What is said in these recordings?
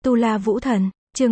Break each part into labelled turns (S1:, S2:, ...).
S1: Tu La Vũ Thần, chương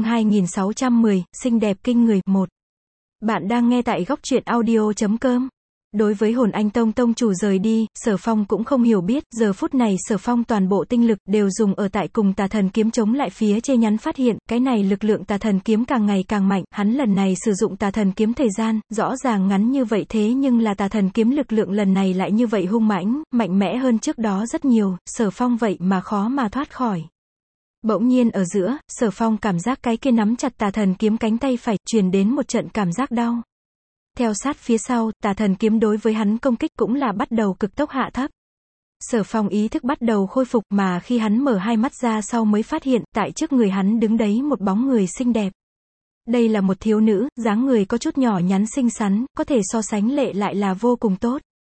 S1: 2610, xinh đẹp kinh người, 1. Bạn đang nghe tại góc truyện audio.com. Đối với hồn anh tông tông chủ rời đi, Sở Phong cũng không hiểu biết, giờ phút này Sở Phong toàn bộ tinh lực đều dùng ở tại cùng tà thần kiếm chống lại phía trên nhắn phát hiện, cái này lực lượng tà thần kiếm càng ngày càng mạnh, hắn lần này sử dụng tà thần kiếm thời gian, rõ ràng ngắn như vậy thế nhưng là tà thần kiếm lực lượng lần này lại như vậy hung mãnh, mạnh mẽ hơn trước đó rất nhiều, Sở Phong vậy mà khó mà thoát khỏi. Bỗng nhiên ở giữa, Sở Phong cảm giác cái kia nắm chặt tà thần kiếm cánh tay phải, truyền đến một trận cảm giác đau. Theo sát phía sau, tà thần kiếm đối với hắn công kích cũng là bắt đầu cực tốc hạ thấp. Sở Phong ý thức bắt đầu khôi phục mà khi hắn mở hai mắt ra sau mới phát hiện, tại trước người hắn đứng đấy một bóng người xinh đẹp. Đây là một thiếu nữ, dáng người có chút nhỏ nhắn xinh xắn, có thể so sánh lệ lại là vô cùng tốt.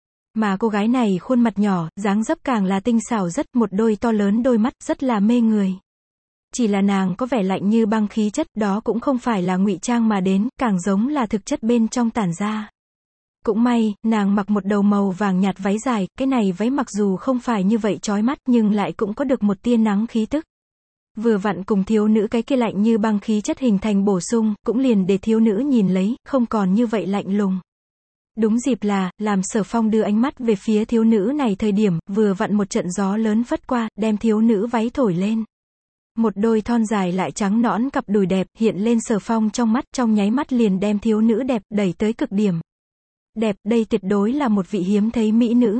S1: Mà cô gái này khuôn mặt nhỏ, dáng dấp càng là tinh xảo rất, một đôi to lớn đôi mắt, rất là mê người. Chỉ là nàng có vẻ lạnh như băng khí chất, đó cũng không phải là ngụy trang mà đến, càng giống là thực chất bên trong tản ra. Cũng may, nàng mặc một đầu màu vàng nhạt váy dài, cái này váy mặc dù không phải như vậy chói mắt nhưng lại cũng có được một tia nắng khí tức. Vừa vặn cùng thiếu nữ cái kia lạnh như băng khí chất hình thành bổ sung, cũng liền để thiếu nữ nhìn lấy, không còn như vậy lạnh lùng. Đúng dịp là, làm Sở Phong đưa ánh mắt về phía thiếu nữ này thời điểm, vừa vặn một trận gió lớn phất qua, đem thiếu nữ váy thổi lên. Một đôi thon dài lại trắng nõn cặp đùi đẹp hiện lên Sở Phong trong mắt, trong nháy mắt liền đem thiếu nữ đẹp đẩy tới cực điểm. Đẹp, đây tuyệt đối là một vị hiếm thấy mỹ nữ.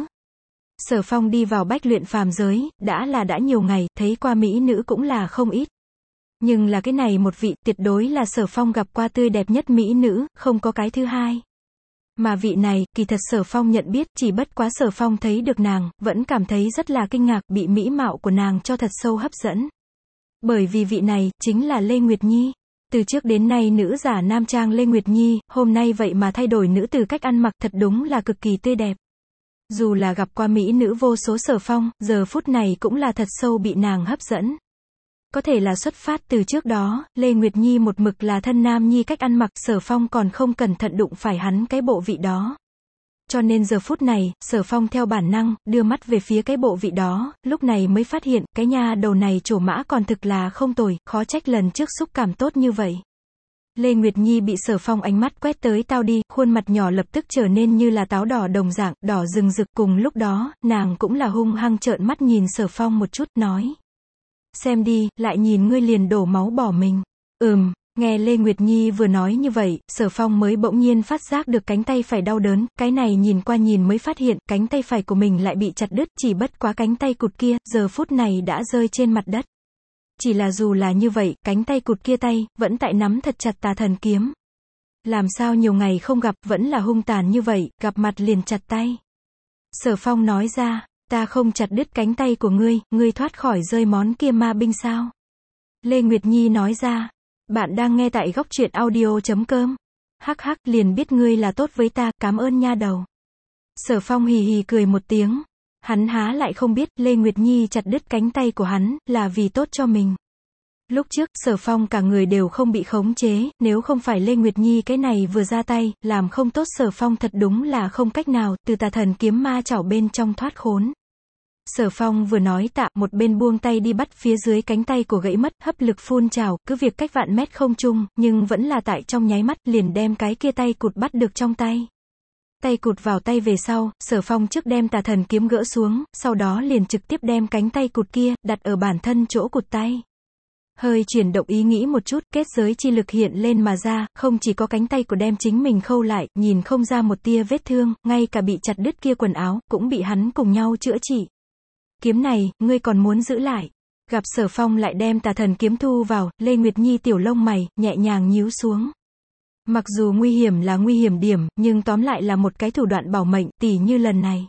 S1: Sở Phong đi vào bách luyện phàm giới, đã nhiều ngày, thấy qua mỹ nữ cũng là không ít. Nhưng là cái này một vị, tuyệt đối là Sở Phong gặp qua tươi đẹp nhất mỹ nữ, không có cái thứ hai. Mà vị này, kỳ thật Sở Phong nhận biết, chỉ bất quá Sở Phong thấy được nàng, vẫn cảm thấy rất là kinh ngạc, bị mỹ mạo của nàng cho thật sâu hấp dẫn. Bởi vì vị này, chính là Lê Nguyệt Nhi. Từ trước đến nay nữ giả nam trang Lê Nguyệt Nhi, hôm nay vậy mà thay đổi nữ từ cách ăn mặc, thật đúng là cực kỳ tươi đẹp. Dù là gặp qua mỹ nữ vô số Sở Phong, giờ phút này cũng là thật sâu bị nàng hấp dẫn. Có thể là xuất phát từ trước đó, Lê Nguyệt Nhi một mực là thân nam nhi cách ăn mặc, Sở Phong còn không cẩn thận đụng phải hắn cái bộ vị đó. Cho nên giờ phút này, Sở Phong theo bản năng, đưa mắt về phía cái bộ vị đó, lúc này mới phát hiện, cái nha đầu này trổ mã còn thực là không tồi, khó trách lần trước xúc cảm tốt như vậy. Lê Nguyệt Nhi bị Sở Phong ánh mắt quét tới tao đi, khuôn mặt nhỏ lập tức trở nên như là táo đỏ đồng dạng, đỏ rừng rực, cùng lúc đó, nàng cũng là hung hăng trợn mắt nhìn Sở Phong một chút, nói. Xem đi, lại nhìn ngươi liền đổ máu bỏ mình. Nghe Lê Nguyệt Nhi vừa nói như vậy, Sở Phong mới bỗng nhiên phát giác được cánh tay phải đau đớn, cái này nhìn qua nhìn mới phát hiện, cánh tay phải của mình lại bị chặt đứt, chỉ bất quá cánh tay cụt kia, giờ phút này đã rơi trên mặt đất. Chỉ là dù là như vậy, cánh tay cụt kia tay, vẫn tại nắm thật chặt tà thần kiếm. Làm sao nhiều ngày không gặp, vẫn là hung tàn như vậy, gặp mặt liền chặt tay. Sở Phong nói ra, ta không chặt đứt cánh tay của ngươi thoát khỏi rơi món kia ma binh sao? Lê Nguyệt Nhi nói ra. Bạn đang nghe tại góc truyện audio.com. Hắc hắc, liền biết ngươi là tốt với ta, cảm ơn nha đầu. Sở Phong hì hì cười một tiếng. Hắn há lại không biết, Lê Nguyệt Nhi chặt đứt cánh tay của hắn, là vì tốt cho mình. Lúc trước, Sở Phong cả người đều không bị khống chế, nếu không phải Lê Nguyệt Nhi cái này vừa ra tay, làm không tốt Sở Phong thật đúng là không cách nào, từ tà thần kiếm ma chảo bên trong thoát khốn. Sở Phong vừa nói tạ, một bên buông tay đi bắt phía dưới cánh tay của gãy mất, hấp lực phun trào, cứ việc cách vạn mét không trung, nhưng vẫn là tại trong nháy mắt, liền đem cái kia tay cụt bắt được trong tay. Tay cụt vào tay về sau, Sở Phong trước đem tà thần kiếm gỡ xuống, sau đó liền trực tiếp đem cánh tay cụt kia, đặt ở bản thân chỗ cụt tay. Hơi chuyển động ý nghĩ một chút, kết giới chi lực hiện lên mà ra, không chỉ có cánh tay của đem chính mình khâu lại, nhìn không ra một tia vết thương, ngay cả bị chặt đứt kia quần áo, cũng bị hắn cùng nhau chữa trị. Kiếm này, ngươi còn muốn giữ lại. Gặp Sở Phong lại đem tà thần kiếm thu vào, Lê Nguyệt Nhi tiểu lông mày, nhẹ nhàng nhíu xuống. Mặc dù nguy hiểm là nguy hiểm điểm, nhưng tóm lại là một cái thủ đoạn bảo mệnh, tỉ như lần này.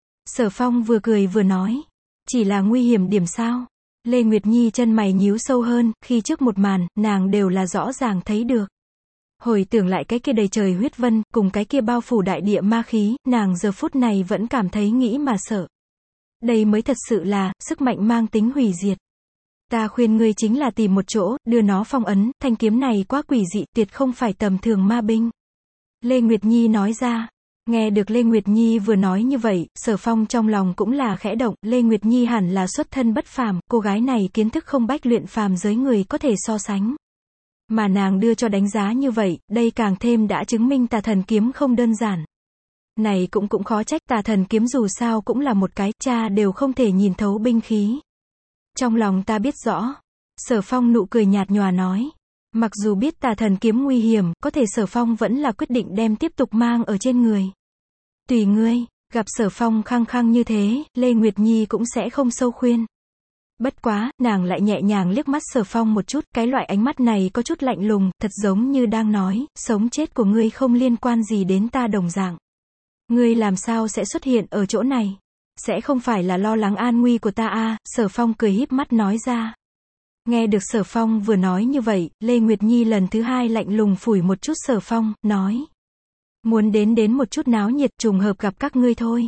S1: Sở Phong vừa cười vừa nói. Chỉ là nguy hiểm điểm sao? Lê Nguyệt Nhi chân mày nhíu sâu hơn, khi trước một màn, nàng đều là rõ ràng thấy được. Hồi tưởng lại cái kia đầy trời huyết vân, cùng cái kia bao phủ đại địa ma khí, nàng giờ phút này vẫn cảm thấy nghĩ mà sợ. Đây mới thật sự là, sức mạnh mang tính hủy diệt. Ta khuyên ngươi chính là tìm một chỗ, đưa nó phong ấn, thanh kiếm này quá quỷ dị, tuyệt không phải tầm thường ma binh. Lê Nguyệt Nhi nói ra. Nghe được Lê Nguyệt Nhi vừa nói như vậy, Sở Phong trong lòng cũng là khẽ động, Lê Nguyệt Nhi hẳn là xuất thân bất phàm, cô gái này kiến thức không bách luyện phàm giới người có thể so sánh. Mà nàng đưa cho đánh giá như vậy, đây càng thêm đã chứng minh Tà Thần Kiếm không đơn giản. Này cũng khó trách, Tà Thần Kiếm dù sao cũng là một cái, cha đều không thể nhìn thấu binh khí. Trong lòng ta biết rõ. Sở Phong nụ cười nhạt nhòa nói. Mặc dù biết Tà Thần Kiếm nguy hiểm, có thể Sở Phong vẫn là quyết định đem tiếp tục mang ở trên người. Tùy ngươi, gặp Sở Phong khăng khăng như thế, Lê Nguyệt Nhi cũng sẽ không sâu khuyên. Bất quá, nàng lại nhẹ nhàng liếc mắt Sở Phong một chút, cái loại ánh mắt này có chút lạnh lùng, thật giống như đang nói, sống chết của ngươi không liên quan gì đến ta đồng dạng. Ngươi làm sao sẽ xuất hiện ở chỗ này? Sẽ không phải là lo lắng an nguy của ta à? Sở Phong cười híp mắt nói ra. Nghe được Sở Phong vừa nói như vậy, Lê Nguyệt Nhi lần thứ hai lạnh lùng phủi một chút Sở Phong, nói. Muốn đến một chút náo nhiệt, trùng hợp gặp các ngươi thôi.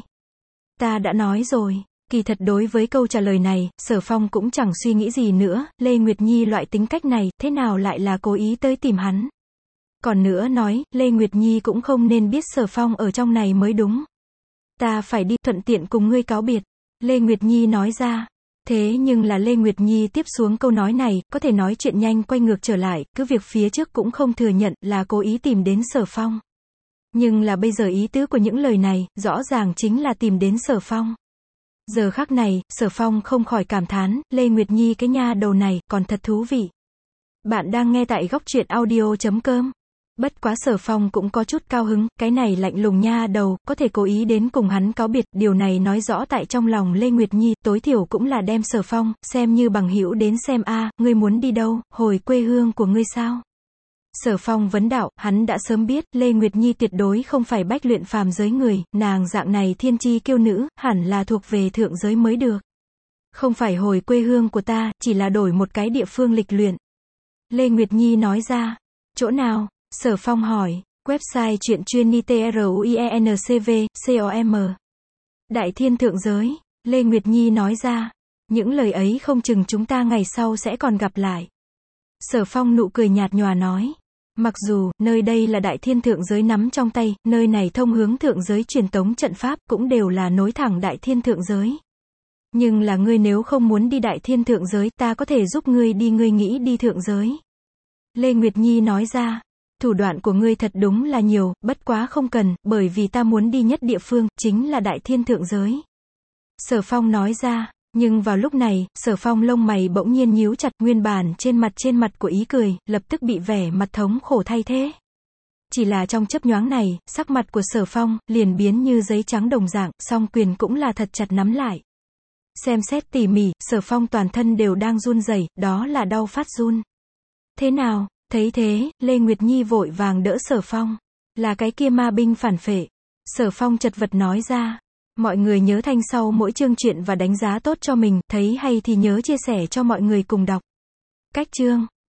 S1: Ta đã nói rồi. Kỳ thật đối với câu trả lời này, Sở Phong cũng chẳng suy nghĩ gì nữa, Lê Nguyệt Nhi loại tính cách này, thế nào lại là cố ý tới tìm hắn. Còn nữa nói, Lê Nguyệt Nhi cũng không nên biết Sở Phong ở trong này mới đúng. Ta phải đi, thuận tiện cùng ngươi cáo biệt. Lê Nguyệt Nhi nói ra. Thế nhưng là Lê Nguyệt Nhi tiếp xuống câu nói này, có thể nói chuyện nhanh quay ngược trở lại, cứ việc phía trước cũng không thừa nhận là cố ý tìm đến Sở Phong. Nhưng là bây giờ ý tứ của những lời này, rõ ràng chính là tìm đến Sở Phong. Giờ khắc này, Sở Phong không khỏi cảm thán, Lê Nguyệt Nhi cái nha đầu này, còn thật thú vị. Bạn đang nghe tại góc truyện audio.com. Bất quá Sở Phong cũng có chút cao hứng, cái này lạnh lùng nha đầu, có thể cố ý đến cùng hắn cáo biệt, điều này nói rõ tại trong lòng Lê Nguyệt Nhi, tối thiểu cũng là đem Sở Phong, xem như bằng hữu đến xem a, ngươi muốn đi đâu, hồi quê hương của ngươi sao? Sở Phong vấn đạo, hắn đã sớm biết, Lê Nguyệt Nhi tuyệt đối không phải bách luyện phàm giới người, nàng dạng này thiên chi kiêu nữ, hẳn là thuộc về thượng giới mới được. Không phải hồi quê hương của ta, chỉ là đổi một cái địa phương lịch luyện. Lê Nguyệt Nhi nói ra, chỗ nào? Sở Phong hỏi, website truyện truenicv.com. Đại thiên thượng giới, Lê Nguyệt Nhi nói ra, những lời ấy không chừng chúng ta ngày sau sẽ còn gặp lại. Sở Phong nụ cười nhạt nhòa nói, mặc dù, nơi đây là đại thiên thượng giới nắm trong tay, nơi này thông hướng thượng giới truyền tống trận pháp, cũng đều là nối thẳng đại thiên thượng giới. Nhưng là ngươi nếu không muốn đi đại thiên thượng giới, ta có thể giúp ngươi đi, ngươi nghĩ đi thượng giới. Lê Nguyệt Nhi nói ra, thủ đoạn của ngươi thật đúng là nhiều, bất quá không cần, bởi vì ta muốn đi nhất địa phương, chính là đại thiên thượng giới. Sở Phong nói ra, nhưng vào lúc này, Sở Phong lông mày bỗng nhiên nhíu chặt, nguyên bản trên mặt của ý cười, lập tức bị vẻ mặt thống khổ thay thế. Chỉ là trong chớp nhoáng này, sắc mặt của Sở Phong, liền biến như giấy trắng đồng dạng, song quyền cũng là thật chặt nắm lại. Xem xét tỉ mỉ, Sở Phong toàn thân đều đang run rẩy, đó là đau phát run. Thế nào? Thấy thế, Lê Nguyệt Nhi vội vàng đỡ Sở Phong. Là cái kia ma binh phản phệ. Sở Phong chật vật nói ra. Mọi người nhớ thanh sau mỗi chương truyện và đánh giá tốt cho mình, thấy hay thì nhớ chia sẻ cho mọi người cùng đọc. Cách chương.